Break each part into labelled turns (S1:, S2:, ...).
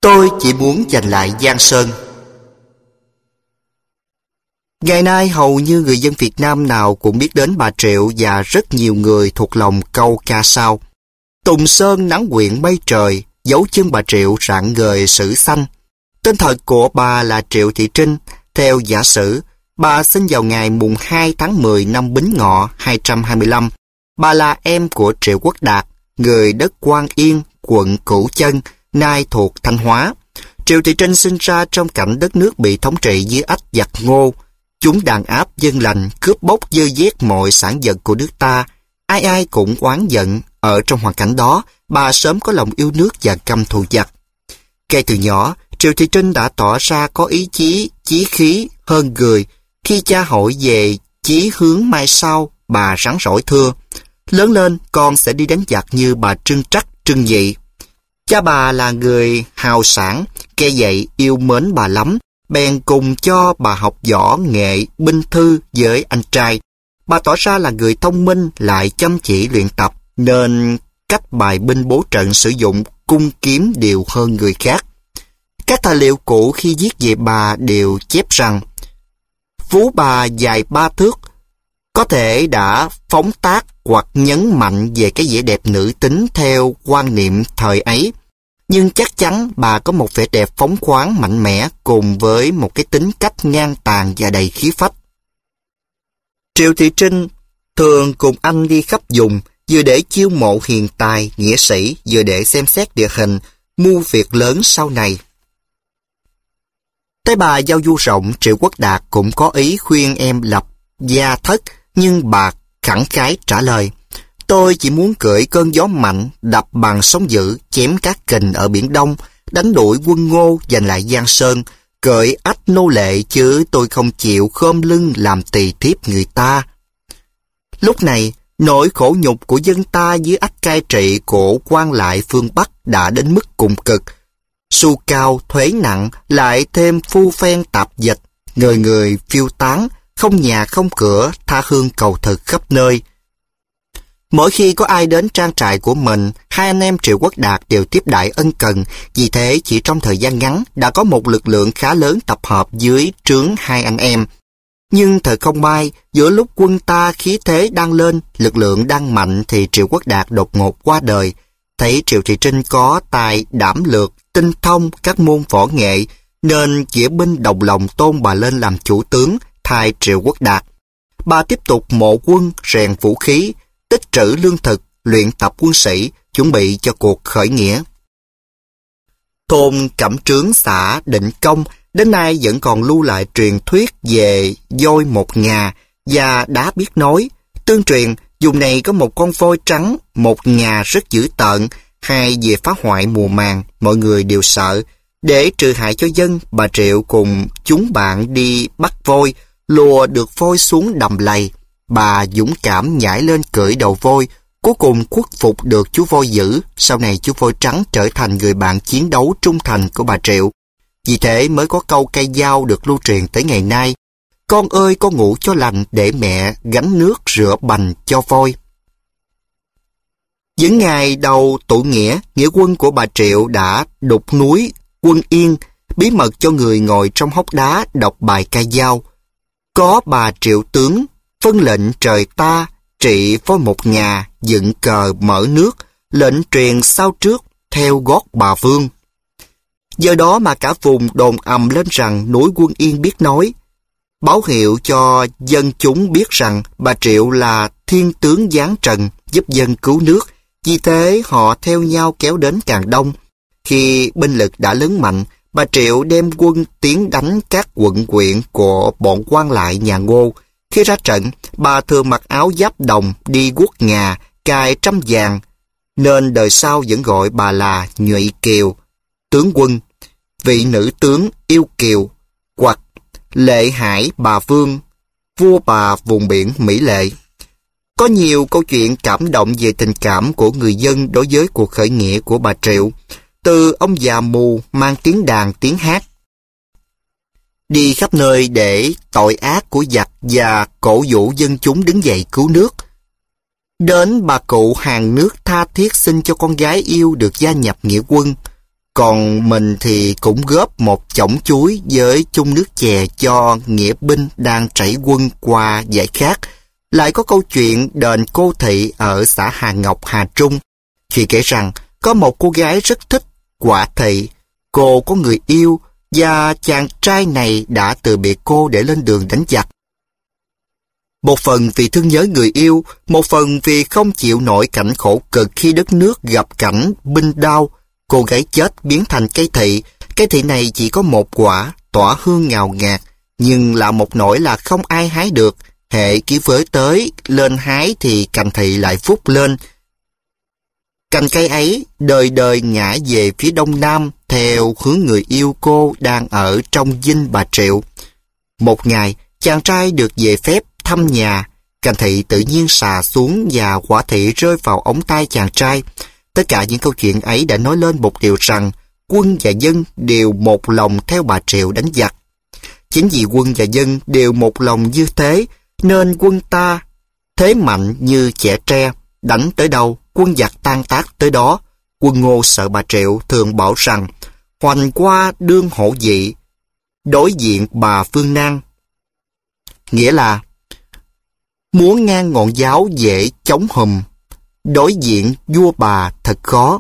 S1: Tôi chỉ muốn giành lại Giang Sơn. Ngày nay hầu như người dân Việt Nam nào cũng biết đến bà Triệu và rất nhiều người thuộc lòng câu ca sau. Tùng sơn nắng quyện mây trời, dấu chân bà Triệu rạng ngời sử xanh. Tên thật của bà là Triệu Thị Trinh. Theo giả sử, bà sinh vào ngày mùng 2 tháng 10 năm Bính Ngọ 225. Bà là em của Triệu Quốc Đạt, người đất Quan Yên, quận Cửu Chân, nay thuộc Thanh Hóa. Triệu Thị Trinh sinh ra trong cảnh đất nước bị thống trị dưới ách giặc Ngô. Chúng đàn áp dân lành, cướp bóc dơ dét mọi sản vật của nước ta. Ai ai cũng oán giận. Ở trong hoàn cảnh đó, bà sớm có lòng yêu nước và căm thù giặc. Kể từ nhỏ, Triệu Thị Trinh đã tỏ ra có ý chí, chí khí hơn người. Khi cha hỏi về chí hướng mai sau, bà rắn rỏi thưa: lớn lên con sẽ đi đánh giặc như bà Trưng Trắc, Trưng Nhị. Cha bà là người hào sản, kẻ dạy yêu mến bà lắm, bèn cùng cho bà học võ nghệ binh thư với anh trai. Bà tỏ ra là người thông minh lại chăm chỉ luyện tập, nên cách bài binh bố trận sử dụng cung kiếm đều hơn người khác. Các tài liệu cũ khi viết về bà đều chép rằng vú bà dài 3 thước, có thể đã phóng tác hoặc nhấn mạnh về cái vẻ đẹp nữ tính theo quan niệm thời ấy. Nhưng chắc chắn bà có một vẻ đẹp phóng khoáng mạnh mẽ cùng với một cái tính cách ngang tàn và đầy khí phách. Triệu Thị Trinh thường cùng anh đi khắp vùng, vừa để chiêu mộ hiền tài, nghĩa sĩ, vừa để xem xét địa hình, mưu việc lớn sau này. Thấy bà giao du rộng, Triệu Quốc Đạt cũng có ý khuyên em lập gia thất, nhưng bà khẳng khái trả lời: tôi chỉ muốn cưỡi cơn gió mạnh, đập bằng sóng dữ, chém các kình ở Biển Đông, đánh đuổi quân Ngô, giành lại Giang Sơn, cưỡi ách nô lệ, chứ tôi không chịu khom lưng làm tỳ thiếp người ta. Lúc này, nỗi khổ nhục của dân ta dưới ách cai trị của quan lại phương Bắc đã đến mức cùng cực. Xu cao, thuế nặng, lại thêm phu phen tạp dịch, người người phiêu tán, không nhà không cửa, tha hương cầu thực khắp nơi. Mỗi khi có ai đến trang trại của mình, hai anh em Triệu Quốc Đạt đều tiếp đãi ân cần. Vì thế chỉ trong thời gian ngắn đã có một lực lượng khá lớn tập hợp dưới trướng hai anh em. Nhưng thật không may, giữa lúc quân ta khí thế đang lên, lực lượng đang mạnh, thì Triệu Quốc Đạt đột ngột qua đời. Thấy Triệu Thị Trinh có tài đảm lược, tinh thông các môn võ nghệ, nên nghĩa binh đồng lòng tôn bà lên làm chủ tướng thay Triệu Quốc Đạt. Bà tiếp tục mộ quân, rèn vũ khí, tích trữ lương thực, luyện tập quân sĩ, chuẩn bị cho cuộc khởi nghĩa. Thôn Cẩm Trướng, xã Định Công đến nay vẫn còn lưu lại truyền thuyết về voi một ngà và đá biết nói. Tương truyền, vùng này có một con voi trắng, một ngà rất dữ tợn, hay về phá hoại mùa màng, mọi người đều sợ. Để trừ hại cho dân, bà Triệu cùng chúng bạn đi bắt voi, lùa được voi xuống đầm lầy. Bà dũng cảm nhảy lên cưỡi đầu voi, cuối cùng khuất phục được chú voi dữ. Sau này chú voi trắng trở thành người bạn chiến đấu trung thành của bà Triệu. Vì thế mới có câu cây dao được lưu truyền tới ngày nay: con ơi con ngủ cho lành, để mẹ gánh nước rửa bành cho voi. Những ngày đầu tụ nghĩa, nghĩa quân của bà Triệu đã đục núi Quân Yên, bí mật cho người ngồi trong hốc đá đọc bài ca dao. Có bà Triệu tướng, phân lệnh trời ta, trị voi một ngà, dựng cờ mở nước, lệnh truyền sau trước, theo gót bà Vương. Giờ đó mà cả vùng đồn ầm lên rằng núi Quân Yên biết nói, báo hiệu cho dân chúng biết rằng bà Triệu là thiên tướng giáng trần, giúp dân cứu nước. Vì thế họ theo nhau kéo đến càng đông. Khi binh lực đã lớn mạnh, bà Triệu đem quân tiến đánh các quận huyện của bọn quan lại nhà Ngô. Khi ra trận, bà thường mặc áo giáp đồng, đi guốc ngà, cài trăm vàng, nên đời sau vẫn gọi bà là Nhụy Kiều, tướng quân, vị nữ tướng yêu kiều, hoặc Lệ Hải bà Vương, vua bà vùng biển Mỹ Lệ. Có nhiều câu chuyện cảm động về tình cảm của người dân đối với cuộc khởi nghĩa của bà Triệu. Từ ông già mù mang tiếng đàn tiếng hát, đi khắp nơi để tội ác của giặc và cổ vũ dân chúng đứng dậy cứu nước, đến bà cụ hàng nước tha thiết xin cho con gái yêu được gia nhập nghĩa quân. Còn mình thì cũng góp một chổng chuối với chung nước chè cho nghĩa binh đang trảy quân qua dãy khác. Lại có câu chuyện đền Cô Thị ở xã Hà Ngọc, Hà Trung. Chị kể rằng có một cô gái rất thích Quả Thị. Cô có người yêu và chàng trai này đã từ biệt cô để lên đường đánh giặc. Một phần vì thương nhớ người yêu, một phần vì không chịu nổi cảnh khổ cực khi đất nước gặp cảnh binh đao. Cô gái chết biến thành cây thị. Cây thị này chỉ có một quả, tỏa hương ngào ngạt, nhưng là một nỗi là không ai hái được. Hệ ký với tới, lên hái thì cành thị lại phúc lên. Cành cây ấy đời đời ngã về phía đông nam theo hướng người yêu cô đang ở trong dinh bà Triệu. Một ngày, chàng trai được về phép thăm nhà. Cành thị tự nhiên xà xuống và quả thị rơi vào ống tay chàng trai. Tất cả những câu chuyện ấy đã nói lên một điều rằng quân và dân đều một lòng theo bà Triệu đánh giặc. Chính vì quân và dân đều một lòng như thế, nên quân ta thế mạnh như chẻ tre, đánh tới đâu, quân giặc tan tác tới đó. Quân Ngô sợ bà Triệu thường bảo rằng hoành qua đương hổ dị, đối diện bà Phương Nan. Nghĩa là muốn ngang ngọn giáo dễ chống hùm, đối diện vua bà thật khó.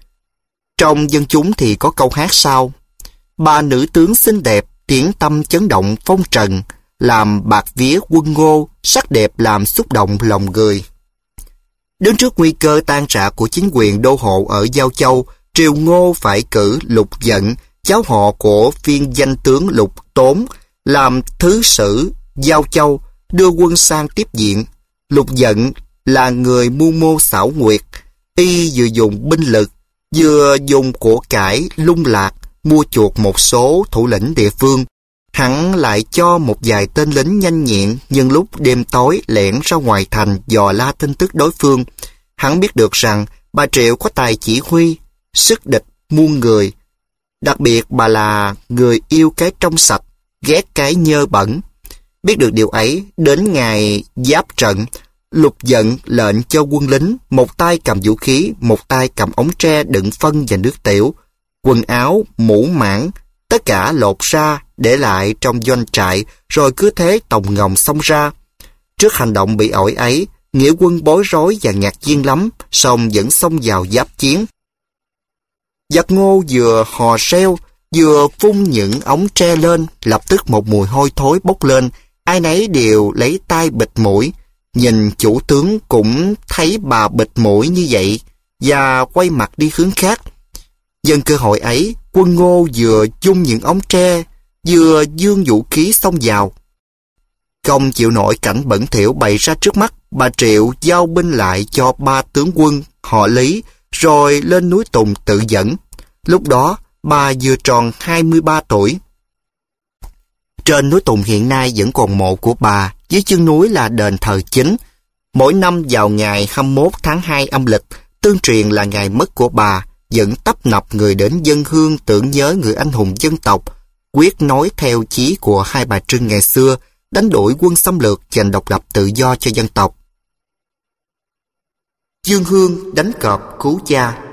S1: Trong dân chúng thì có câu hát sau: bà nữ tướng xinh đẹp, tiếng tâm chấn động phong trần, làm bạc vía quân Ngô, sắc đẹp làm xúc động lòng người. Đứng trước nguy cơ tan rã của chính quyền đô hộ ở Giao Châu, triều Ngô phải cử Lục Dận, cháu họ của viên danh tướng Lục Tốn, làm thứ sử Giao Châu, đưa quân sang tiếp diện. Lục Dận là người mưu mô xảo quyệt, y vừa dùng binh lực, vừa dùng của cải lung lạc, mua chuộc một số thủ lĩnh địa phương. Hắn lại cho một vài tên lính nhanh nhẹn nhân lúc đêm tối lẻn ra ngoài thành dò la tin tức đối phương. Hắn biết được rằng bà Triệu có tài chỉ huy, sức địch muôn người. Đặc biệt bà là người yêu cái trong sạch, ghét cái nhơ bẩn. Biết được điều ấy, đến ngày giáp trận, Lục Dận lệnh cho quân lính, một tay cầm vũ khí, một tay cầm ống tre đựng phân và nước tiểu. Quần áo, mũ mãng, tất cả lột ra, để lại trong doanh trại, rồi cứ thế tòng ngồng xông ra. Trước hành động bị ổi ấy, nghĩa quân bối rối và ngạc nhiên lắm, song vẫn xông vào giáp chiến. Giặc Ngô vừa hò reo, vừa phun những ống tre lên, lập tức một mùi hôi thối bốc lên, ai nấy đều lấy tay bịt mũi. Nhìn chủ tướng cũng thấy bà bịt mũi như vậy, và quay mặt đi hướng khác. Nhân cơ hội ấy, quân Ngô vừa dung những ống tre, vừa dương vũ khí xông vào. Không chịu nổi cảnh bẩn thỉu bày ra trước mắt, bà Triệu giao binh lại cho 3 tướng quân họ Lý, rồi lên núi Tùng tự dẫn. Lúc đó, bà vừa tròn 23 tuổi. Trên núi Tùng hiện nay vẫn còn mộ của bà, dưới chân núi là đền thờ chính. Mỗi năm vào ngày 21 tháng 2 âm lịch, tương truyền là ngày mất của bà, vẫn tấp nập người đến dâng hương tưởng nhớ người anh hùng dân tộc, quyết nói theo chí của hai bà Trưng ngày xưa, đánh đuổi quân xâm lược, giành độc lập tự do cho dân tộc. Dương Hương đánh cọp cứu cha.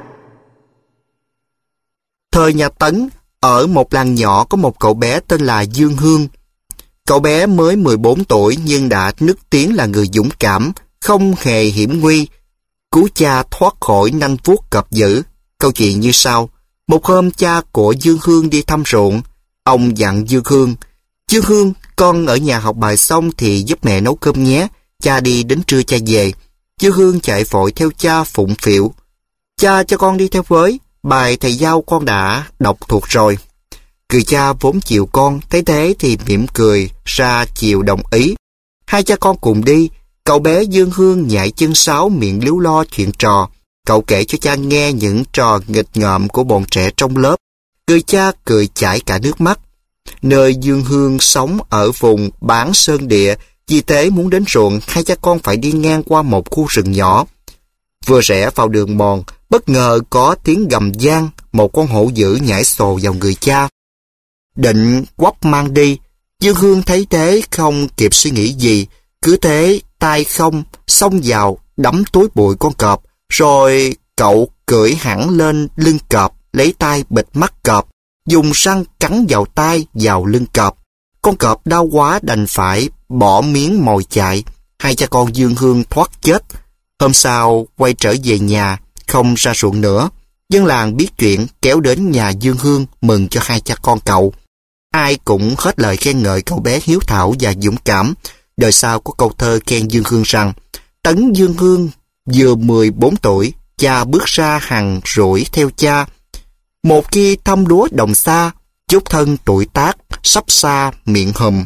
S1: Thời nhà Tấn, ở một làng nhỏ có một cậu bé tên là Dương Hương. Cậu bé mới 14 tuổi nhưng đã nức tiếng là người dũng cảm, không hề hiểm nguy, cứu cha thoát khỏi nanh vuốt cọp dữ. Câu chuyện như sau: một hôm cha của Dương Hương đi thăm ruộng. Ông dặn Dương Hương: Dương Hương, con ở nhà học bài xong thì giúp mẹ nấu cơm nhé, cha đi đến trưa cha về. Dương Hương chạy vội theo cha phụng phịu: cha cho con đi theo với, bài thầy giao con đã đọc thuộc rồi. Người cha vốn chiều con, thấy thế thì mỉm cười ra chiều đồng ý. Hai cha con cùng đi. Cậu bé Dương Hương nhảy chân sáo miệng líu lo chuyện trò. Cậu kể cho cha nghe những trò nghịch ngợm của bọn trẻ trong lớp. Người cha cười chảy cả nước mắt. Nơi Dương Hương sống ở vùng bán sơn địa, vì thế muốn đến ruộng, hai cha con phải đi ngang qua một khu rừng nhỏ. Vừa rẽ vào đường mòn, bất ngờ có tiếng gầm vang, một con hổ dữ nhảy sồ vào người cha. Định quắp mang đi, Dương Hương thấy thế không kịp suy nghĩ gì, cứ thế tay không xông vào đắm túi bụi con cọp, rồi cậu cưỡi hẳn lên lưng cọp. lấy tay bịt mắt cọp, dùng răng cắn vào tay, vào lưng cọp. Con cọp đau quá đành phải bỏ miếng mồi chạy. Hai cha con Dương Hương thoát chết. Hôm sau quay trở về nhà, không ra ruộng nữa. Dân làng biết chuyện kéo đến nhà Dương Hương mừng cho hai cha con cậu. Ai cũng hết lời khen ngợi cậu bé hiếu thảo và dũng cảm. Đời sau có câu thơ khen Dương Hương rằng: Tấn Dương Hương vừa 14 tuổi, cha bước ra hàng rủi theo cha. Một khi thăm lúa đồng xa, chút thân tuổi tác, sắp xa miệng hùm.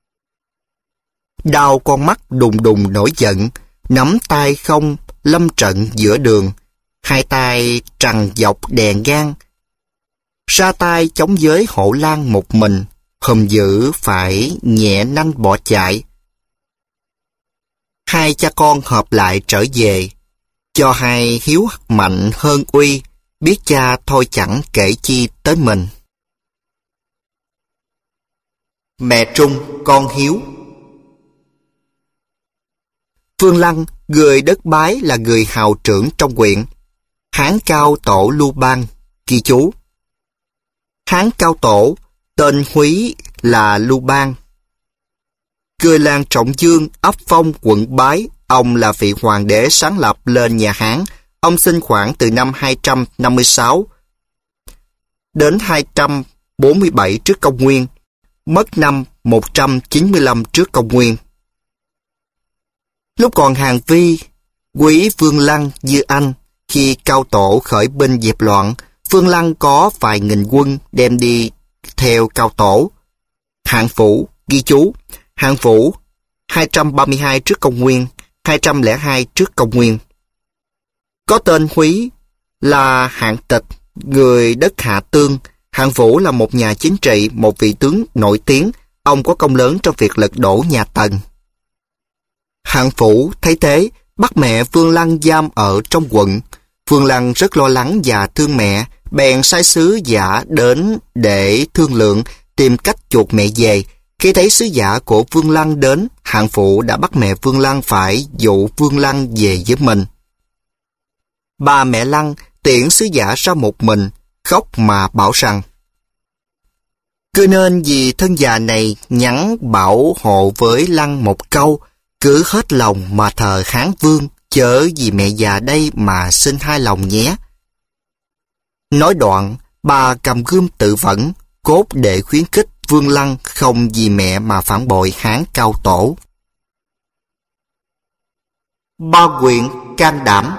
S1: Đau con mắt đùng đùng nổi giận, nắm tay không, lâm trận giữa đường. Hai tay trằn dọc đèn gan, ra tay chống với Hổ Lang một mình, hùm dữ phải nhẹ nanh bỏ chạy. Hai cha con hợp lại trở về, cho hai hiếu mạnh hơn uy, biết cha thôi chẳng kể chi tới mình. Mẹ trung con hiếu. Phương Lăng, người đất Bái là người hào trưởng trong huyện. Hán Cao Tổ Lưu Bang, ghi chú. Hán Cao Tổ, tên húy là Lưu Bang. Người làng Trọng Dương, ấp Phong, quận Bái. Ông là vị hoàng đế sáng lập lên nhà Hán. Ông sinh khoảng từ năm 256 đến 247 trước công nguyên, mất năm 195 trước công nguyên. Lúc còn Hàn Vi, quý Vương Lăng Dư Anh, khi Cao Tổ khởi binh dẹp loạn, Vương Lăng có vài nghìn quân đem đi theo Cao Tổ. Hạng Phủ, ghi chú, Hạng Phủ 232 trước công nguyên, 202 trước công nguyên. Có tên húy là Hạng Tịch, người đất Hạ Tương. Hạng Vũ là một nhà chính trị, một vị tướng nổi tiếng. Ông có công lớn trong việc lật đổ nhà Tần. Hạng Vũ thấy thế, bắt mẹ Vương Lăng giam ở trong quận. Vương Lăng rất lo lắng và thương mẹ, bèn sai sứ giả đến để thương lượng, tìm cách chuộc mẹ về. Khi thấy sứ giả của Vương Lăng đến, Hạng Vũ đã bắt mẹ Vương Lăng phải dụ Vương Lăng về với mình. Bà mẹ Lăng tiễn sứ giả ra một mình, khóc mà bảo rằng: cứ nên vì thân già này nhắn bảo hộ với Lăng một câu, cứ hết lòng mà thờ Hán Vương, chớ vì mẹ già đây mà xin hai lòng nhé. Nói đoạn, bà cầm gươm tự vẫn, cốt để khuyến khích Vương Lăng không vì mẹ mà phản bội Hán Cao Tổ. Ba huyện can đảm.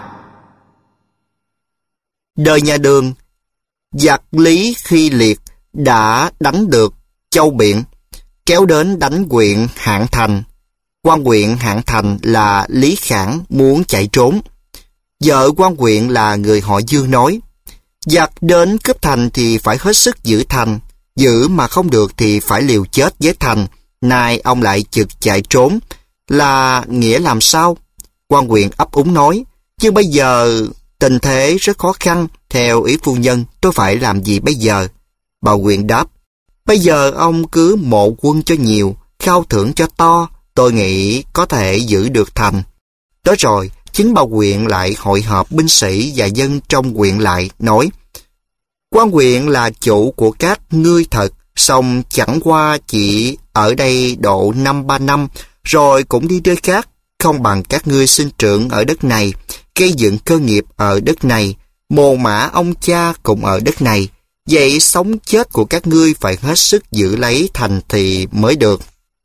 S1: Đời nhà Đường, giặc Lý Khi Liệt đã đánh được Châu Biện, kéo đến đánh huyện Hạng Thành. Quan huyện Hạng Thành là Lý Khảng muốn chạy trốn. Vợ quan huyện là người họ Dương nói: giặc đến cướp thành thì phải hết sức giữ thành, giữ mà không được thì phải liều chết với thành. Nay ông lại chực chạy trốn, là nghĩa làm sao? Quan huyện ấp úng nói: chứ bây giờ tình thế rất khó khăn, theo ý phu nhân tôi phải làm gì bây giờ? Bà huyện đáp: bây giờ ông cứ mộ quân cho nhiều, khao thưởng cho to, tôi nghĩ có thể giữ được thành. Đó rồi, chính bà huyện lại hội họp binh sĩ và dân trong huyện lại, nói: quan huyện là chủ của các ngươi thật, song chẳng qua chỉ ở đây độ 5-3 năm, rồi cũng đi nơi khác, không bằng các ngươi sinh trưởng ở đất này, gây dựng cơ nghiệp ở đất này, mồ mả ông cha cũng ở đất này. Vậy sống chết của các ngươi phải hết sức giữ lấy thành thì mới được.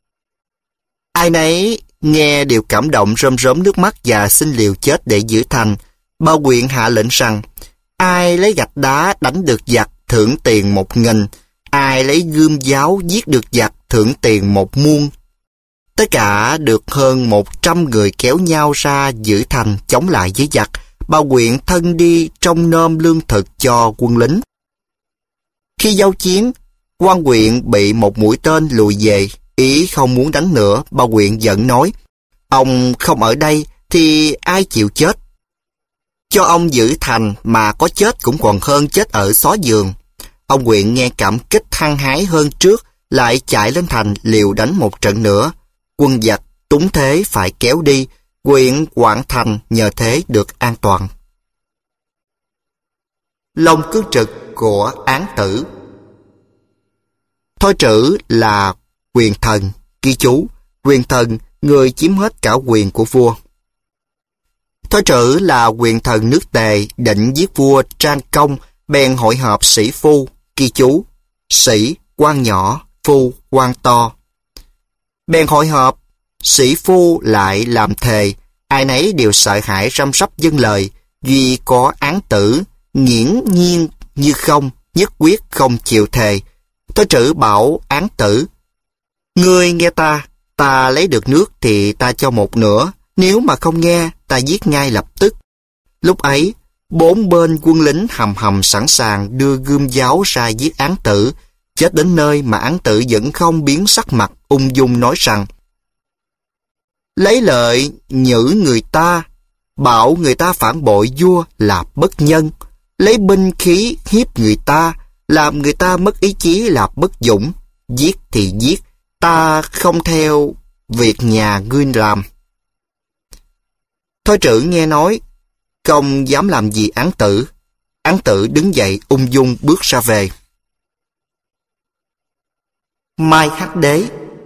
S1: Ai nấy nghe đều cảm động rơm rớm nước mắt và xin liều chết để giữ thành. Bà huyện hạ lệnh rằng: ai lấy gạch đá đánh được giặc thưởng tiền 1.000, ai lấy gươm giáo giết được giặc thưởng tiền 1 muôn. Tất cả được hơn 100 người kéo nhau ra giữ thành chống lại với giặc. Bà huyện thân đi trông nom lương thực cho quân lính. Khi giao chiến, quan huyện bị một mũi tên lùi về, ý không muốn đánh nữa. Bà huyện giận nói: ông không ở đây thì ai chịu chết? Cho ông giữ thành mà có chết cũng còn hơn chết ở xó giường. Ông huyện nghe cảm kích hăng hái hơn trước, lại chạy lên thành liều đánh một trận nữa. Quân giặc túng thế phải kéo đi, huyện Quảng Thành nhờ thế được an toàn. Long cương trực của án tử. Thôi Trữ là quyền thần, ghi chú, quyền thần, người chiếm hết cả quyền của vua. Thôi Trữ là quyền thần nước Tề, định giết vua Trang Công, bèn hội họp sĩ phu, ghi chú, sĩ, quan nhỏ, phu, quan to. Bèn hội họp, sĩ phu lại làm thề, ai nấy đều sợ hãi răm rắp dâng lời, duy có án tử, nghiễm nhiên như không, nhất quyết không chịu thề. Thôi Trữ bảo án tử, ngươi nghe ta lấy được nước thì ta cho một nửa, nếu mà không nghe, ta giết ngay lập tức. Lúc ấy, bốn bên quân lính hầm hầm sẵn sàng đưa gươm giáo ra giết án tử, chết đến nơi mà án tử vẫn không biến sắc mặt, ung dung nói rằng, lấy lợi nhử người ta, bảo người ta phản bội vua là bất nhân, lấy binh khí hiếp người ta, làm người ta mất ý chí là bất dũng, giết thì giết, ta không theo việc nhà ngươi làm. Thôi Trữ nghe nói, không dám làm gì án tử. Án tử đứng dậy ung dung bước ra về. Mai Hắc Đế.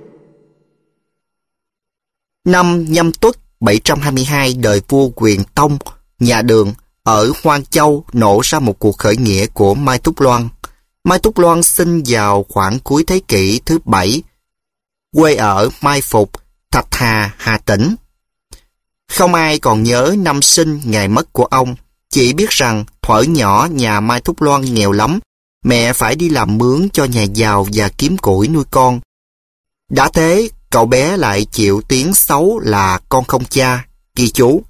S1: Năm Nhâm Tuất 722 đời vua Quyền Tông, nhà Đường, ở Hoang Châu nổ ra một cuộc khởi nghĩa của Mai Thúc Loan. Mai Thúc Loan sinh vào khoảng cuối thế kỷ thứ 7, quê ở Mai Phục, Thạch Hà, Hà Tĩnh. Không ai còn nhớ năm sinh ngày mất của ông, chỉ biết rằng thuở nhỏ nhà Mai Thúc Loan nghèo lắm, mẹ phải đi làm mướn cho nhà giàu và kiếm củi nuôi con. Đã thế, cậu bé lại chịu tiếng xấu là con không cha, ghi chú.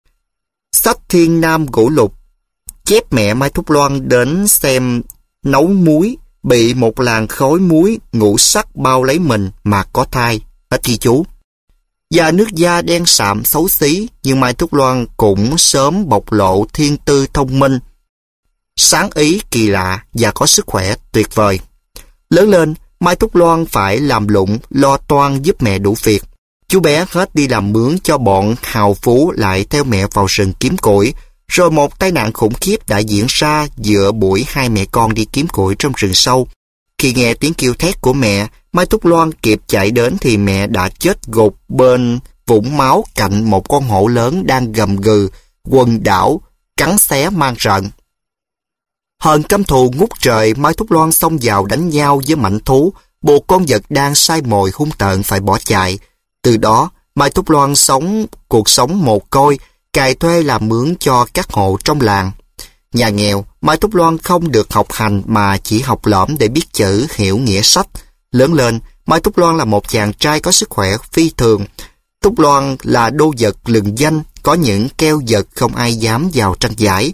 S1: Sách Thiên Nam Ngũ Lục chép mẹ Mai Thúc Loan đến xem nấu muối, bị một làn khói muối ngũ sắc bao lấy mình mà có thai, hết ghi chú. Và nước da đen sạm xấu xí, nhưng Mai Thúc Loan cũng sớm bộc lộ thiên tư thông minh, sáng ý kỳ lạ và có sức khỏe tuyệt vời. Lớn lên, Mai Thúc Loan phải làm lụng, lo toan giúp mẹ đủ việc. Chú bé hết đi làm mướn cho bọn hào phú lại theo mẹ vào rừng kiếm củi, rồi một tai nạn khủng khiếp đã diễn ra giữa buổi hai mẹ con đi kiếm củi trong rừng sâu. Khi nghe tiếng kêu thét của mẹ, Mai Thúc Loan kịp chạy đến thì mẹ đã chết gục bên vũng máu cạnh một con hổ lớn đang gầm gừ, quần đảo, cắn xé mang rợn. Hờn căm thù ngút trời, Mai Thúc Loan xông vào đánh nhau với mãnh thú, buộc con vật đang sai mồi hung tợn phải bỏ chạy. Từ đó, Mai Thúc Loan sống cuộc sống mồ côi, cày thuê làm mướn cho các hộ trong làng. Nhà nghèo, Mai Thúc Loan không được học hành mà chỉ học lỏm để biết chữ, hiểu nghĩa sách. Lớn lên, Mai Thúc Loan là một chàng trai có sức khỏe phi thường. Thúc Loan là đô vật lừng danh, có những keo vật không ai dám vào tranh giải.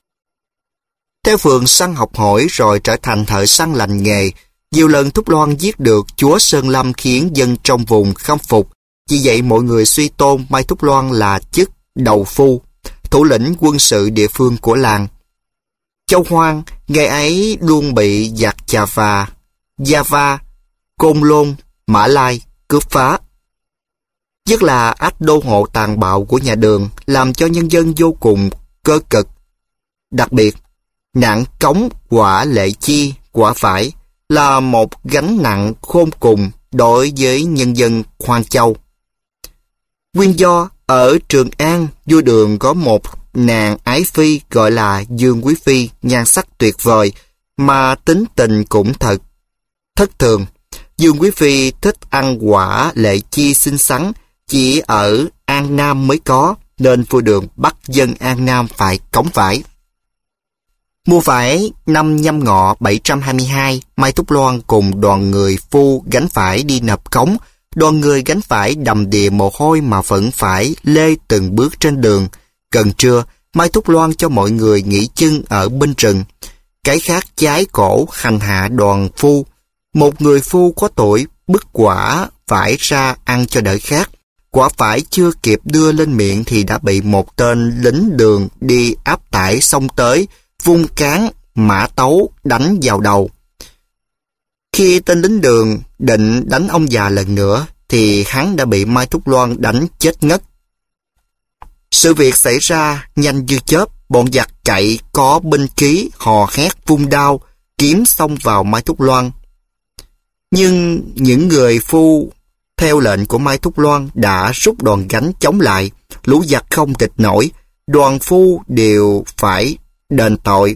S1: Theo phường săn học hỏi rồi trở thành thợ săn lành nghề. Nhiều lần Thúc Loan giết được chúa Sơn Lâm khiến dân trong vùng khâm phục. Vì vậy mọi người suy tôn Mai Thúc Loan là chức đầu phu, thủ lĩnh quân sự địa phương của làng. Châu Hoang, ngày ấy luôn bị giặc Chà Và, Java, Côn Lôn, Mã Lai cướp phá. Nhất là ách đô hộ tàn bạo của nhà Đường làm cho nhân dân vô cùng cơ cực. Đặc biệt, nạn cống quả lệ chi, quả phải là một gánh nặng khôn cùng đối với nhân dân Hoang Châu. Nguyên do ở Trường An, vua Đường có một nàng ái phi gọi là Dương Quý Phi, nhan sắc tuyệt vời mà tính tình cũng thật thất thường. Dương Quý Phi thích ăn quả lệ chi xinh xắn, chỉ ở An Nam mới có, nên vua Đường bắt dân An Nam phải cống vải. Mùa vải năm Nhâm Ngọ 722, Mai Thúc Loan cùng đoàn người phu gánh vải đi nộp cống. Đoàn người gánh vải đầm đìa mồ hôi mà vẫn phải lê từng bước trên đường. Gần trưa, Mai Thúc Loan cho mọi người nghỉ chân ở bên rừng. Cái khác trái cổ hành hạ đoàn phu. Một người phu có tuổi bứt quả vải ra ăn cho đỡ khát. Quả vải chưa kịp đưa lên miệng thì đã bị một tên lính Đường đi áp tải xông tới, vung cán mã tấu đánh vào đầu. Khi tên lính Đường định đánh ông già lần nữa thì hắn đã bị Mai Thúc Loan đánh chết ngất. Sự việc xảy ra nhanh như chớp, bọn giặc cậy có binh khí hò hét vung đao, kiếm xông vào Mai Thúc Loan. Nhưng những người Phu theo lệnh của Mai Thúc Loan đã rút đòn gánh chống lại, lũ giặc không địch nổi, đoàn Phu đều phải đền tội.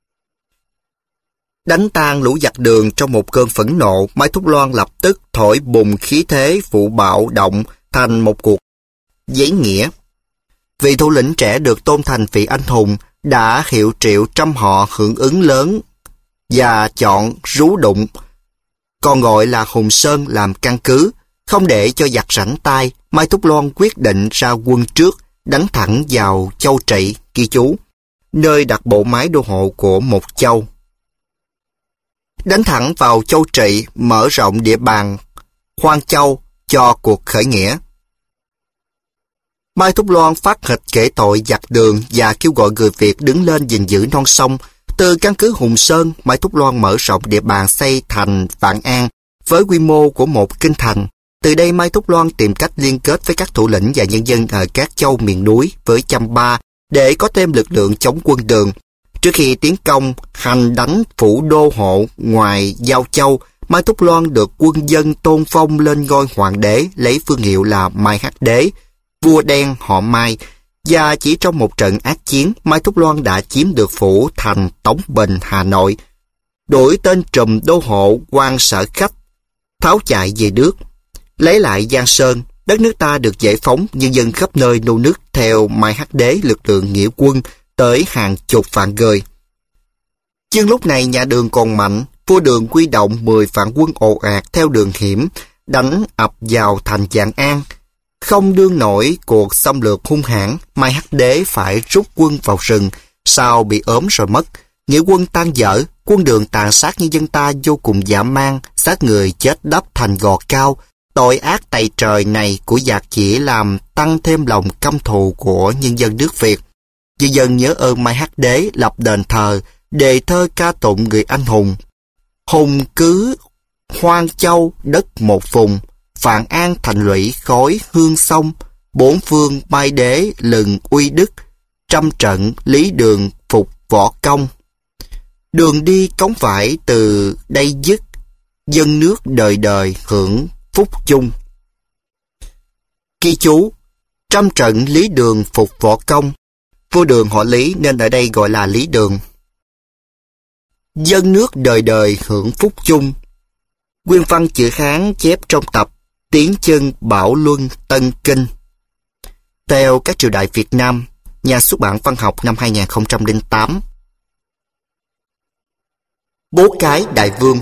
S1: Đánh tan lũ giặc Đường trong một cơn phẫn nộ, Mai Thúc Loan lập tức thổi bùng khí thế vụ bạo động thành một cuộc giấy nghĩa. Vị thủ lĩnh trẻ được tôn thành vị anh hùng đã hiệu triệu trăm họ hưởng ứng lớn và chọn Rú Đụng, còn gọi là Hùng Sơn làm căn cứ. Không để cho giặc rảnh tay, Mai Thúc Loan quyết định ra quân trước, đánh thẳng vào Châu Trị, ghi chú, nơi đặt bộ máy đô hộ của một châu. Đánh thẳng vào Châu Trị, mở rộng địa bàn Khoan Châu cho cuộc khởi nghĩa. Mai Thúc Loan phát hịch kể tội giặc Đường và kêu gọi người Việt đứng lên gìn giữ non sông. Từ căn cứ Hùng Sơn, Mai Thúc Loan mở rộng địa bàn xây thành Vạn An với quy mô của một kinh thành. Từ đây Mai Thúc Loan tìm cách liên kết với các thủ lĩnh và nhân dân ở các châu miền núi với Chăm Ba để có thêm lực lượng chống quân Đường. Trước khi tiến công hành đánh phủ đô hộ ngoài Giao Châu, Mai Thúc Loan được quân dân tôn phong lên ngôi hoàng đế, lấy phương hiệu là Mai Hắc Đế, vua đen họ Mai, và chỉ trong một trận ác chiến, Mai Thúc Loan đã chiếm được phủ thành Tống Bình, Hà Nội, đổi tên trùm đô hộ Quan Sở Khách, tháo chạy về nước, lấy lại Giang Sơn. Đất nước ta được giải phóng, nhân dân khắp nơi nô nức theo Mai Hắc Đế, lực lượng nghĩa quân tới hàng chục vạn người. Nhưng lúc này nhà Đường còn mạnh, vua Đường quy động 10 vạn quân ồ ạt theo đường hiểm, đánh ập vào thành Vạn An. Không đương nổi cuộc xâm lược hung hãn, Mai Hắc Đế phải rút quân vào rừng, sau bị ốm rồi mất. Nghĩa quân tan dở, quân Đường tàn sát nhân dân ta vô cùng dã man, xác người chết đắp thành gò cao. Tội ác tày trời này của giặc chỉ làm tăng thêm lòng căm thù của nhân dân nước Việt. Nhân dân nhớ ơn Mai Hắc Đế, lập đền thờ, đề thơ ca tụng người anh hùng. Hùng cứ Hoang Châu đất một vùng, Vạn An thành lũy khói hương sông, bốn phương Mai Đế lừng uy đức, trăm trận Lý Đường phục võ công. Đường đi cống vải từ đây dứt, dân nước đời đời hưởng phúc chung. Ghi chú, trăm trận Lý Đường phục võ công. Vua Đường họ Lý nên ở đây gọi là Lý Đường. Dân nước đời đời hưởng phúc chung. Nguyên văn chữ Hán chép trong tập Tiến Chân Bảo Luân Tân Kinh. Theo các triều đại Việt Nam, nhà xuất bản văn học năm 2008. Bố cái đại vương.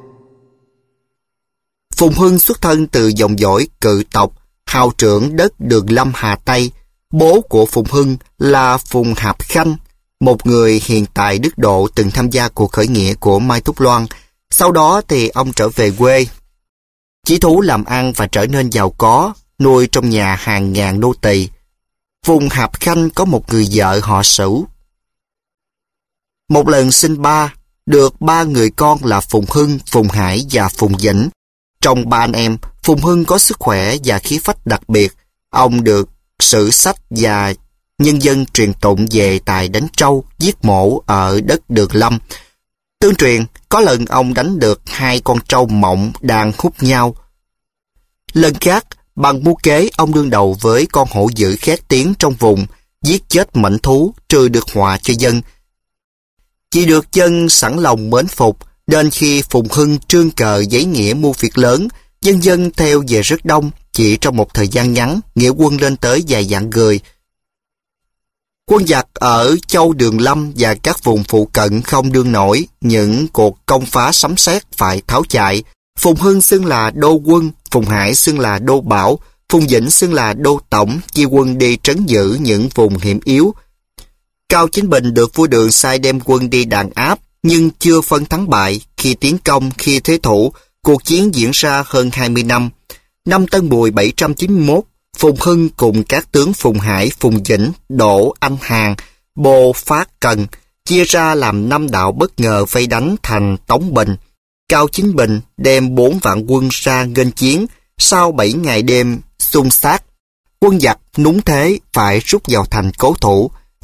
S1: Phùng Hưng xuất thân từ dòng dõi cự tộc, hào trưởng đất Đường Lâm Hà Tây. Bố của Phùng Hưng là Phùng Hạp Khanh, một người hiền tài đức độ từng tham gia cuộc khởi nghĩa của Mai Thúc Loan. Sau đó thì ông trở về quê, chí thú làm ăn và trở nên giàu có, nuôi trong nhà hàng ngàn nô tỳ. Phùng Hạp Khanh có một người vợ họ Sửu. Một lần sinh được 3 người con là Phùng Hưng, Phùng Hải và Phùng Dĩnh. Trong 3 anh em, Phùng Hưng có sức khỏe và khí phách đặc biệt. Ông được sử sách và nhân dân truyền tụng về tài đánh trâu, giết mổ ở đất Đường Lâm. Tương truyền, có lần ông đánh được 2 con trâu mộng đang hút nhau. Lần khác, bằng mưu kế, ông đương đầu với con hổ dữ khét tiếng trong vùng, giết chết mãnh thú, trừ được họa cho dân. Chỉ được dân sẵn lòng mến phục, nên khi Phùng Hưng trương cờ giấy nghĩa mưu việc lớn, nhân dân theo về rất đông. Chỉ trong một thời gian ngắn, nghĩa quân lên tới vài vạn người. Quân giặc ở châu Đường Lâm và các vùng phụ cận không đương nổi, những cuộc công phá sấm sét phải tháo chạy. Phùng Hưng xưng là đô quân, Phùng Hải xưng là đô bảo, Phùng Dĩnh xưng là đô tổng, chia quân đi trấn giữ những vùng hiểm yếu. Cao Chính Bình được vua Đường sai đem quân đi đàn áp, nhưng chưa phân thắng bại, khi tiến công, khi thế thủ. Cuộc chiến diễn ra hơn 20 năm. Năm Tân Mùi 791, Phùng Hưng cùng các tướng Phùng Hải, Phùng Dĩnh, Đỗ Anh Hàn, Bồ Phát Cần chia ra làm 5 đạo bất ngờ vây đánh thành Tống Bình. Cao Chính Bình đem 4 vạn quân ra nghênh chiến. Sau 7 ngày đêm xung sát, quân giặc núng thế phải rút vào thành cố thủ.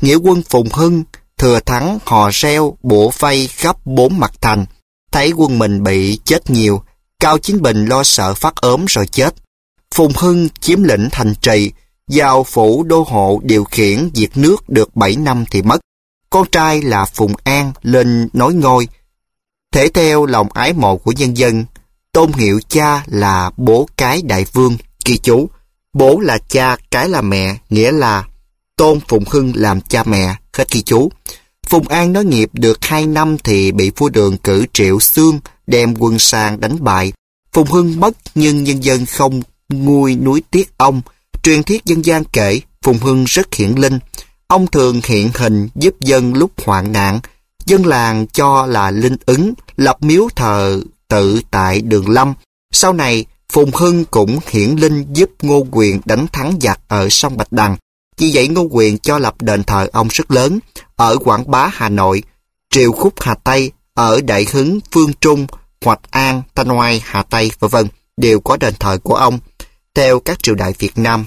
S1: nghĩa quân Phùng Hưng thừa thắng hò reo bủa vây khắp 4 mặt thành. Thấy quân mình bị chết nhiều, Cao Chiến Bình lo sợ phát ốm rồi chết. Phùng Hưng chiếm lĩnh thành trì, giao phủ đô hộ điều khiển diệt nước được 7 năm thì mất. Con trai là Phùng An lên nối ngôi. Thể theo lòng ái mộ của nhân dân, tôn hiệu cha là bố cái đại vương, ghi chú. Bố là cha, cái là mẹ, nghĩa là tôn Phùng Hưng làm cha mẹ, hết ghi chú. Phùng An nối nghiệp được 2 năm thì bị vua Đường cử Triệu Xương đem quân sang đánh bại. Phùng Hưng mất nhưng nhân dân không nguôi núi tiếc ông. Truyền thuyết dân gian kể Phùng Hưng rất hiển linh. Ông thường hiện hình giúp dân lúc hoạn nạn. Dân làng cho là linh ứng, lập miếu thờ tự tại Đường Lâm. Sau này, Phùng Hưng cũng hiển linh giúp Ngô Quyền đánh thắng giặc ở sông Bạch Đằng. Vì vậy Ngô Quyền cho lập đền thờ ông rất lớn. Ở Quảng Bá, Hà Nội, Triều Khúc, Hà Tây, ở Đại Hứng, Phương Trung, Hoạch An, Thanh Oai, Hà Tây, v.v. đều có đền thờ của ông. Theo các triều đại Việt Nam,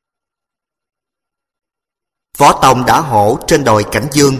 S1: Võ Tòng đã hổ trên đồi Cảnh Dương.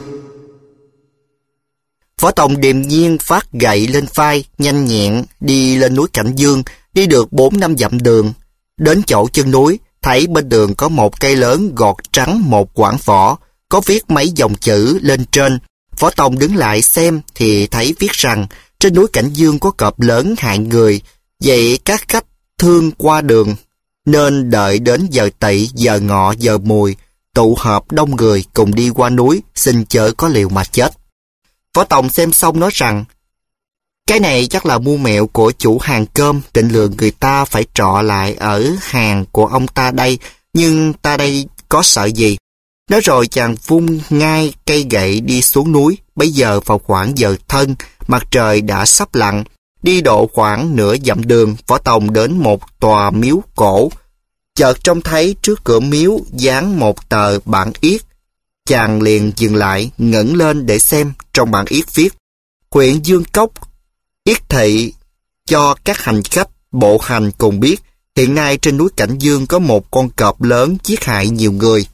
S1: Võ Tòng điềm nhiên phát gậy lên vai, nhanh nhẹn đi lên núi Cảnh Dương, đi được 4-5 dặm đường. Đến chỗ chân núi, thấy bên đường có một cây lớn gọt trắng một quảng vỏ, có viết mấy dòng chữ lên trên. Võ Tòng đứng lại xem thì thấy viết rằng trên núi Cảnh Dương có cọp lớn hại người, vậy các khách thương qua đường nên đợi đến giờ tỵ, giờ ngọ, giờ mùi, tụ họp đông người cùng đi qua núi, xin chớ có liều mà chết. Võ Tòng xem xong nói rằng, cái này chắc là mưu mẹo của chủ hàng cơm, định lượng người ta phải trọ lại ở hàng của ông ta đây, nhưng ta đây có sợ gì. Nói rồi chàng vung ngay cây gậy đi xuống núi. Bây giờ vào khoảng giờ thân, mặt trời đã sắp lặn. Đi độ khoảng nửa dặm đường, Võ Tòng đến một tòa miếu cổ. Chợt trông thấy trước cửa miếu dán một tờ bản yết. Chàng liền dừng lại, ngẩng lên để xem. Trong bản yết viết: huyện Dương Cốc yết thị cho các hành khách bộ hành cùng biết, hiện nay trên núi Cảnh Dương có một con cọp lớn giết hại nhiều người.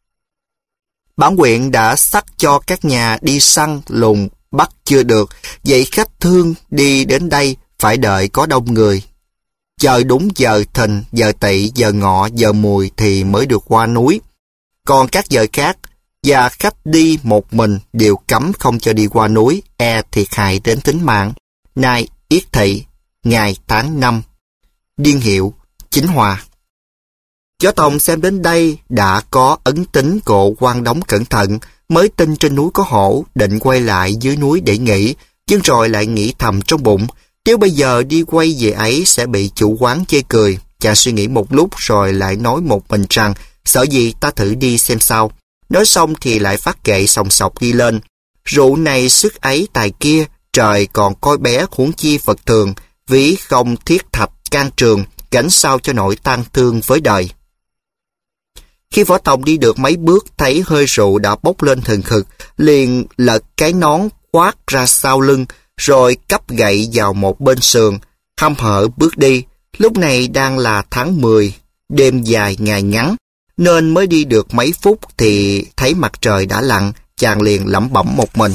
S1: Bản huyện đã sắc cho các nhà đi săn lùng bắt chưa được, vậy khách thương đi đến đây phải đợi có đông người. Chờ đúng giờ thìn, giờ tỵ, giờ ngọ, giờ mùi thì mới được qua núi. Còn các giờ khác, và khách đi một mình đều cấm không cho đi qua núi, e thiệt hại đến tính mạng. Nay yết thị, ngày tháng 5. Điên hiệu, Chính Hòa. Võ Tòng xem đến đây đã có ấn tính của quan đóng cẩn thận, mới tin trên núi có hổ, định quay lại dưới núi để nghỉ, nhưng rồi lại nghĩ thầm trong bụng, nếu bây giờ đi quay về ấy sẽ bị chủ quán chê cười. Chàng suy nghĩ một lúc rồi lại nói một mình rằng, sợ gì ta thử đi xem sao. Nói xong thì lại phát gậy sòng sọc đi lên. Rượu này sức ấy tài kia, trời còn coi bé huống chi vật thường, ví không thiết thạch can trường, gánh sao cho nỗi tang thương với đời. Khi Võ Tòng đi được mấy bước thấy hơi rượu đã bốc lên hừng hực, liền lật cái nón khoác ra sau lưng, rồi cắp gậy vào một bên sườn, hăm hở bước đi. Lúc này đang là tháng 10, đêm dài ngày ngắn, nên mới đi được mấy phút thì thấy mặt trời đã lặn, chàng liền lẩm bẩm một mình.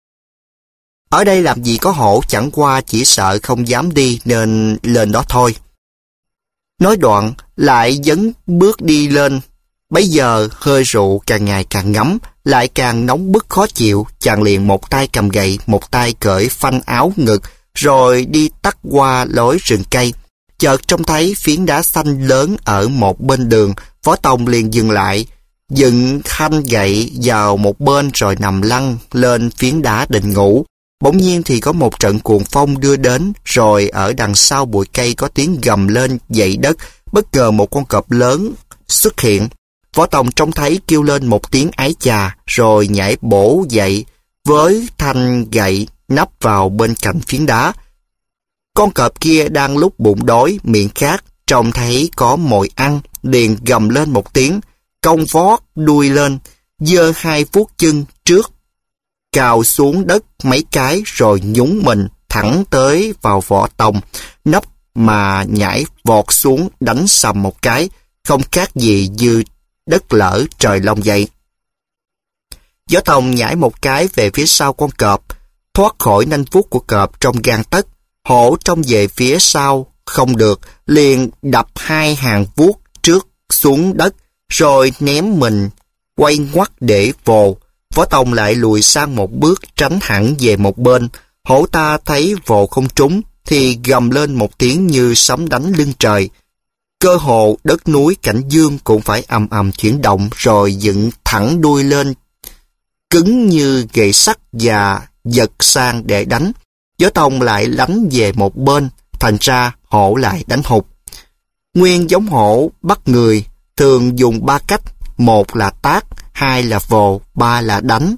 S1: Ở đây làm gì có hổ, chẳng qua chỉ sợ không dám đi nên lên đó thôi. Nói đoạn, lại dấn bước đi lên. Bấy giờ hơi rượu càng ngày càng ngấm, lại càng nóng bức khó chịu, chàng liền một tay cầm gậy, một tay cởi phanh áo ngực, rồi đi tắt qua lối rừng cây. Chợt trông thấy phiến đá xanh lớn ở một bên đường, Võ Tòng liền dừng lại, dựng thanh gậy vào một bên rồi nằm lăn lên phiến đá định ngủ. Bỗng nhiên thì có một trận cuồng phong đưa đến, rồi ở đằng sau bụi cây có tiếng gầm lên dậy đất, bất ngờ một con cọp lớn xuất hiện. Võ Tòng trông thấy kêu lên một tiếng ái chà, rồi nhảy bổ dậy với thanh gậy nắp vào bên cạnh phiến đá. Con cọp kia đang lúc bụng đói, miệng khát, trông thấy có mồi ăn, liền gầm lên một tiếng, cong vót đuôi lên, giơ hai vuốt chân trước, cào xuống đất mấy cái rồi nhúng mình thẳng tới vào Võ Tòng, nấp mà nhảy vọt xuống đánh sầm một cái, không khác gì như đất lở trời long vậy. Võ Tòng nhảy một cái về phía sau con cọp, thoát khỏi nanh vuốt của cọp trong gang tấc. Hổ trông về phía sau không được, liền đập hai hàng vuốt trước xuống đất, rồi ném mình quay ngoắt để vồ. Võ Tòng lại lùi sang một bước, tránh hẳn về một bên. Hổ ta thấy vồ không trúng thì gầm lên một tiếng như sấm đánh lưng trời. Cơ hồ đất núi cảnh dương cũng phải ầm ầm chuyển động, rồi dựng thẳng đuôi lên cứng như gậy sắt và giật sang để đánh. Võ Tòng lại đánh về một bên, thành ra hổ lại đánh hụt. Nguyên giống hổ bắt người thường dùng 3 cách: một là tát, 2 là vồ, 3 là đánh.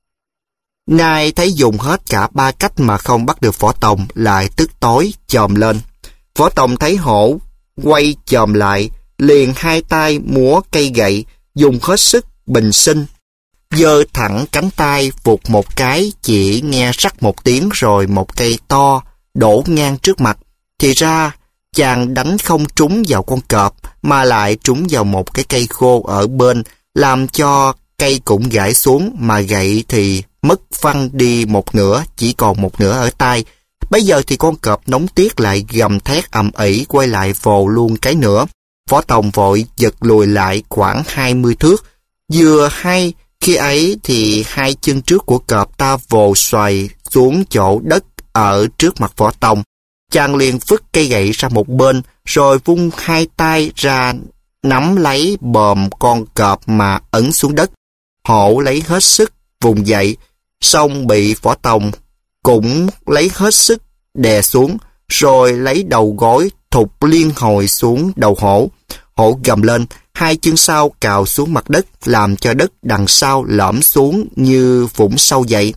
S1: Nay thấy dùng hết cả 3 cách mà không bắt được Võ Tòng, lại tức tối chồm lên. Võ Tòng thấy hổ quay chồm lại, liền hai tay múa cây gậy, dùng hết sức bình sinh, giơ thẳng cánh tay vụt một cái, chỉ nghe rắc một tiếng, rồi một cây to đổ ngang trước mặt. Thì ra chàng đánh không trúng vào con cọp, mà lại trúng vào một cái cây khô ở bên, làm cho cây cũng gãy xuống, mà gậy thì mất phăng đi một nửa, chỉ còn một nửa ở tay. Bây giờ thì con cọp nóng tiếc lại gầm thét ầm ĩ, quay lại vồ luôn cái nữa. Võ Tòng vội giật lùi lại khoảng 20 thước. Vừa hay khi ấy thì hai chân trước của cọp ta vồ xoài xuống chỗ đất ở trước mặt Võ Tòng. Chàng liền vứt cây gậy ra một bên, rồi vung hai tay ra nắm lấy bờm con cọp mà ấn xuống đất. Hổ lấy hết sức vùng dậy, xong bị Võ Tòng cũng lấy hết sức đè xuống, rồi lấy đầu gối thụt liên hồi xuống đầu hổ. Hổ gầm lên, hai chân sau cào xuống mặt đất, làm cho đất đằng sau lõm xuống như vũng sâu vậy.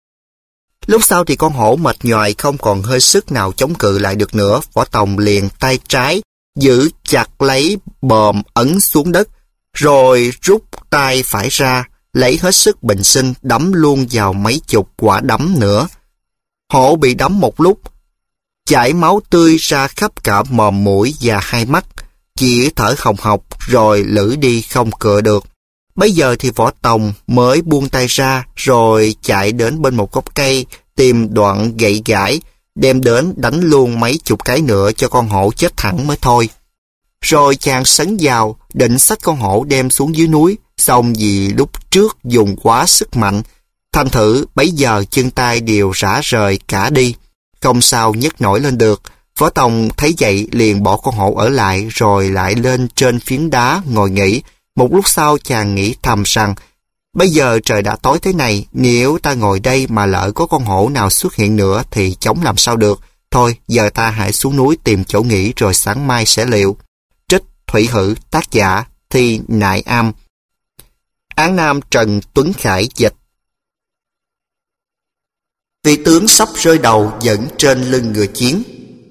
S1: Lúc sau thì con hổ mệt nhoài, không còn hơi sức nào chống cự lại được nữa. Võ Tòng liền tay trái giữ chặt lấy bờm ấn xuống đất, rồi rút tay phải ra, lấy hết sức bình sinh đấm luôn vào mấy chục quả đấm nữa. Hổ bị đấm một lúc, chảy máu tươi ra khắp cả mồm mũi và hai mắt, chỉ thở hồng hộc rồi lử đi không cựa được. Bây giờ thì Võ Tòng mới buông tay ra, rồi chạy đến bên một gốc cây, tìm đoạn gậy gãi, đem đến đánh luôn mấy chục cái nữa cho con hổ chết thẳng mới thôi. Rồi chàng sấn vào, định xách con hổ đem xuống dưới núi, xong vì lúc trước dùng quá sức mạnh, thành thử bấy giờ chân tay đều rã rời cả đi, không sao nhấc nổi lên được. Võ Tòng thấy vậy liền bỏ con hổ ở lại, rồi lại lên trên phiến đá ngồi nghỉ. Một lúc sau chàng nghĩ thầm rằng, bây giờ trời đã tối thế này, nếu ta ngồi đây mà lỡ có con hổ nào xuất hiện nữa thì chống làm sao được. Thôi, giờ ta hãy xuống núi tìm chỗ nghỉ, rồi sáng mai sẽ liệu. Trích Thủy Hử, tác giả Thi Nại Am. Án Nam Trần Tuấn Khải dịch. Vị tướng sắp rơi đầu dẫn trên lưng ngựa chiến.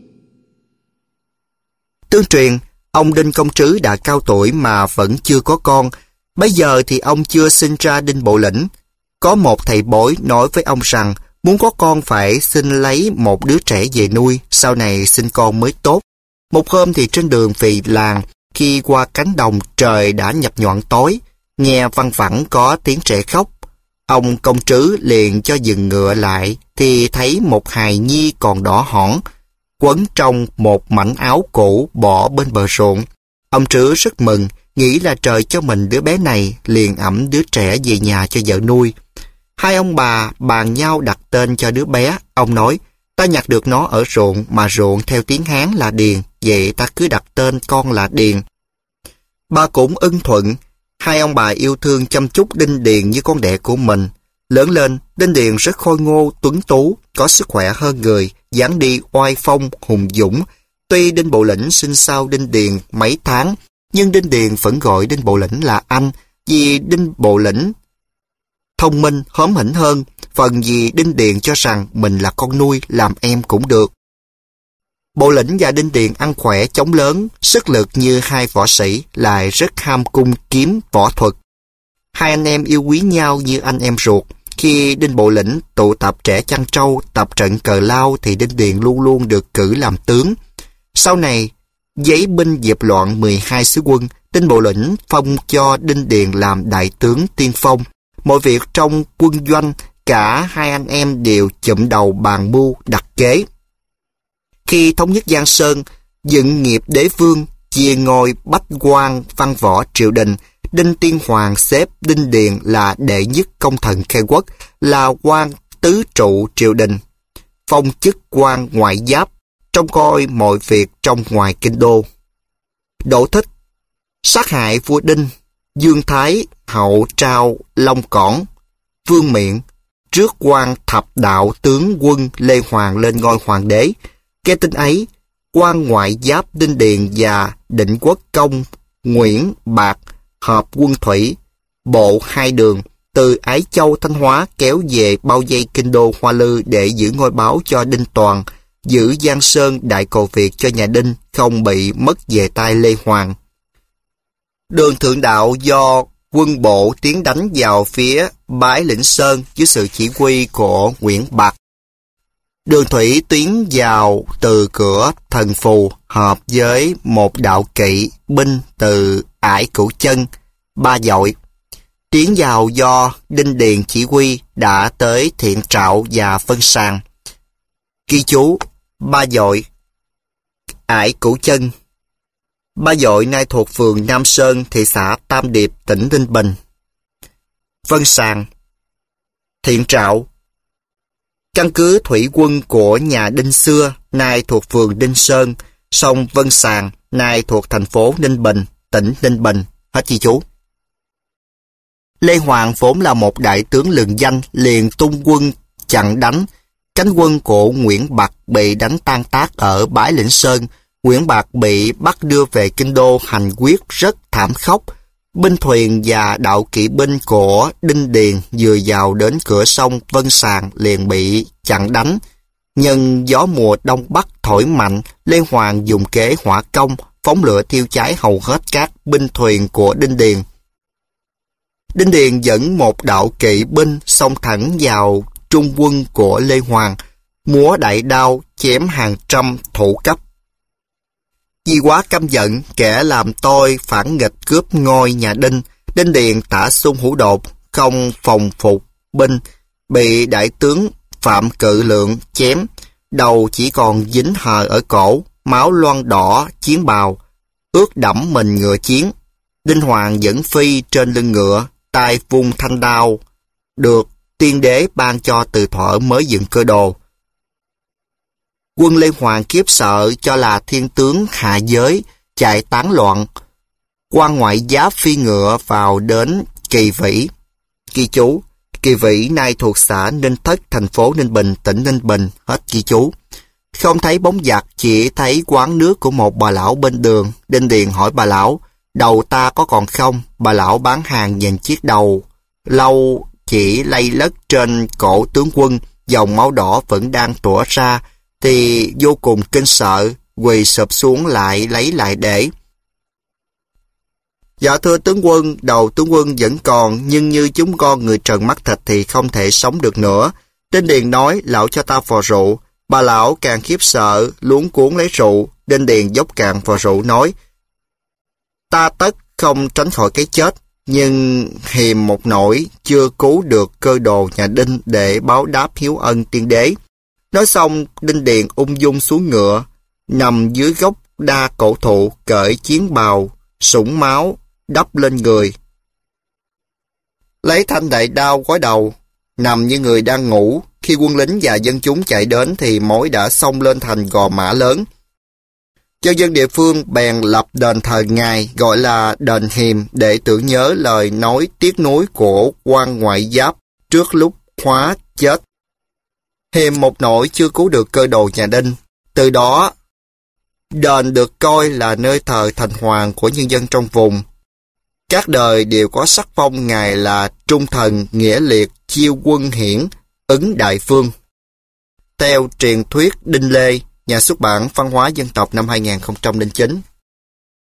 S1: Tương truyền, ông Đinh Công Trứ đã cao tuổi mà vẫn chưa có con. Bây giờ thì ông chưa sinh ra Đinh Bộ Lĩnh. Có một thầy bói nói với ông rằng muốn có con phải xin lấy một đứa trẻ về nuôi, sau này sinh con mới tốt. Một hôm thì trên đường về làng, khi qua cánh đồng trời đã nhập nhoạng tối, nghe văng vẳng có tiếng trẻ khóc. Ông Công Trứ liền cho dừng ngựa lại, thì thấy một hài nhi còn đỏ hỏn, quấn trong một mảnh áo cũ bỏ bên bờ ruộng. Ông Trứ rất mừng, nghĩ là trời cho mình đứa bé này, liền ẵm đứa trẻ về nhà cho vợ nuôi. Hai ông bà bàn nhau đặt tên cho đứa bé. Ông nói, ta nhặt được nó ở ruộng, mà ruộng theo tiếng Hán là Điền, vậy ta cứ đặt tên con là Điền. Bà cũng ưng thuận. Hai ông bà yêu thương chăm chút Đinh Điền như con đẻ của mình. Lớn lên, Đinh Điền rất khôi ngô, tuấn tú, có sức khỏe hơn người, dáng đi oai phong, hùng dũng. Tuy Đinh Bộ Lĩnh sinh sau Đinh Điền mấy tháng, nhưng Đinh Điền vẫn gọi Đinh Bộ Lĩnh là anh, vì Đinh Bộ Lĩnh thông minh, hóm hỉnh hơn, phần vì Đinh Điền cho rằng mình là con nuôi, làm em cũng được. Bộ Lĩnh và Đinh Điền ăn khỏe chống lớn, sức lực như hai võ sĩ, lại rất ham cung kiếm võ thuật. Hai anh em yêu quý nhau như anh em ruột. Khi Đinh Bộ Lĩnh tụ tập trẻ chăn trâu, tập trận cờ lao thì Đinh Điền luôn luôn được cử làm tướng. Sau này, giấy binh dẹp loạn 12 xứ quân, Đinh Bộ Lĩnh phong cho Đinh Điền làm đại tướng tiên phong. Mọi việc trong quân doanh, cả hai anh em đều chụm đầu bàn mưu đặt kế. Khi thống nhất Giang Sơn, dựng nghiệp đế vương, chia ngôi bách quan văn võ triều đình, Đinh Tiên Hoàng xếp Đinh Điền là đệ nhất công thần khai quốc, là quan tứ trụ triều đình, phong chức quan ngoại giáp, trông coi mọi việc trong ngoài kinh đô. Đỗ Thích sát hại vua Đinh, Dương Thái hậu trao Long Cỏn, Vương Miện, trước quan thập đạo tướng quân Lê Hoàng lên ngôi hoàng đế. Nghe tin ấy, quan ngoại giáp Đinh Điền và Định Quốc công Nguyễn Bạc hợp quân thủy, bộ hai đường từ Ái Châu Thanh Hóa kéo về bao vây kinh đô Hoa Lư để giữ ngôi báo cho Đinh Toàn, giữ Giang Sơn đại cầu Việt cho nhà Đinh không bị mất về tay Lê Hoàng. Đường Thượng Đạo do quân bộ tiến đánh vào phía Bái Lĩnh Sơn dưới sự chỉ huy của Nguyễn Bạc. Đường thủy tiến vào từ cửa Thần Phù hợp với một đạo kỵ binh từ Ải Cửu Chân, Ba Dội. Tiến vào do Đinh Điền chỉ huy đã tới Thiện Trạo và Phân Sàng. Ghi chú: Ba Dội, Ải Cửu Chân. Ba Dội nay thuộc phường Nam Sơn, thị xã Tam Điệp, tỉnh Ninh Bình. Phân Sàng, Thiện Trạo, căn cứ thủy quân của nhà Đinh xưa, nay thuộc phường Đinh Sơn, sông Vân Sàng, nay thuộc thành phố Ninh Bình, tỉnh Ninh Bình. Hết ghi chú. Lê Hoàng vốn là một đại tướng lừng danh, liền tung quân chặn đánh. Cánh quân của Nguyễn Bạc bị đánh tan tác ở Bái Lĩnh Sơn. Nguyễn Bạc bị bắt đưa về kinh đô hành quyết rất thảm khốc. Binh thuyền và đạo kỵ binh của Đinh Điền vừa vào đến cửa sông Vân Sàng liền bị chặn đánh. Nhân gió mùa đông bắc thổi mạnh, Lê Hoàng dùng kế hỏa công, phóng lửa thiêu cháy hầu hết các binh thuyền của Đinh Điền. Đinh Điền dẫn một đạo kỵ binh xông thẳng vào trung quân của Lê Hoàng, múa đại đao chém hàng trăm thủ cấp. Vì quá căm giận, kẻ làm tôi phản nghịch cướp ngôi nhà Đinh, Đinh Điền tả xung hữu đột, không phòng phục binh, bị đại tướng Phạm Cự Lượng chém, đầu chỉ còn dính hờ ở cổ, máu loang đỏ chiến bào, ướt đẫm mình ngựa chiến. Đinh Hoàng dẫn phi trên lưng ngựa, tay vung thanh đao, được tiên đế ban cho từ thuở mới dựng cơ đồ. Quân Lê Hoàng khiếp sợ cho là thiên tướng hạ giới, chạy tán loạn. Quan ngoại giáp phi ngựa vào đến Kỳ Vĩ. Ghi chú: Kỳ Vĩ nay thuộc xã Ninh Thất, thành phố Ninh Bình, tỉnh Ninh Bình. Hết ghi chú. Không thấy bóng giặc, chỉ thấy quán nước của một bà lão bên đường. Đinh Điền hỏi bà lão: đầu ta có còn không? Bà lão bán hàng nhìn chiếc đầu lâu chỉ lay lất trên cổ tướng quân, dòng máu đỏ vẫn đang tủa ra, thì vô cùng kinh sợ, quỳ sụp xuống lại lấy lại để. Dạ thưa tướng quân, đầu tướng quân vẫn còn, nhưng như chúng con người trần mắt thịt thì không thể sống được nữa. Đinh Điền nói: lão cho ta vò rượu. Bà lão càng khiếp sợ, luống cuống lấy rượu. Đinh Điền dốc cạn vò rượu nói: ta tất không tránh khỏi cái chết, nhưng hiềm một nỗi chưa cứu được cơ đồ nhà Đinh để báo đáp hiếu ân tiên đế. Nói xong, Đinh Điền ung dung xuống ngựa, nằm dưới gốc đa cổ thụ, cởi chiến bào, sũng máu, đắp lên người. Lấy thanh đại đao gối đầu, nằm như người đang ngủ. Khi quân lính và dân chúng chạy đến thì mối đã xông lên thành Gò Mã lớn. Dân dân địa phương bèn lập đền thờ ngài gọi là đền Hiềm để tưởng nhớ lời nói tiếc nuối của quan ngoại giáp trước lúc hóa chết. Hiềm một nỗi chưa cứu được cơ đồ nhà Đinh. Từ đó, đền được coi là nơi thờ thành hoàng của nhân dân trong vùng. Các đời đều có sắc phong ngài là trung thần, nghĩa liệt, chiêu quân hiển, ứng đại phương. Theo truyền thuyết Đinh Lê, nhà xuất bản Văn hóa Dân tộc năm 2009.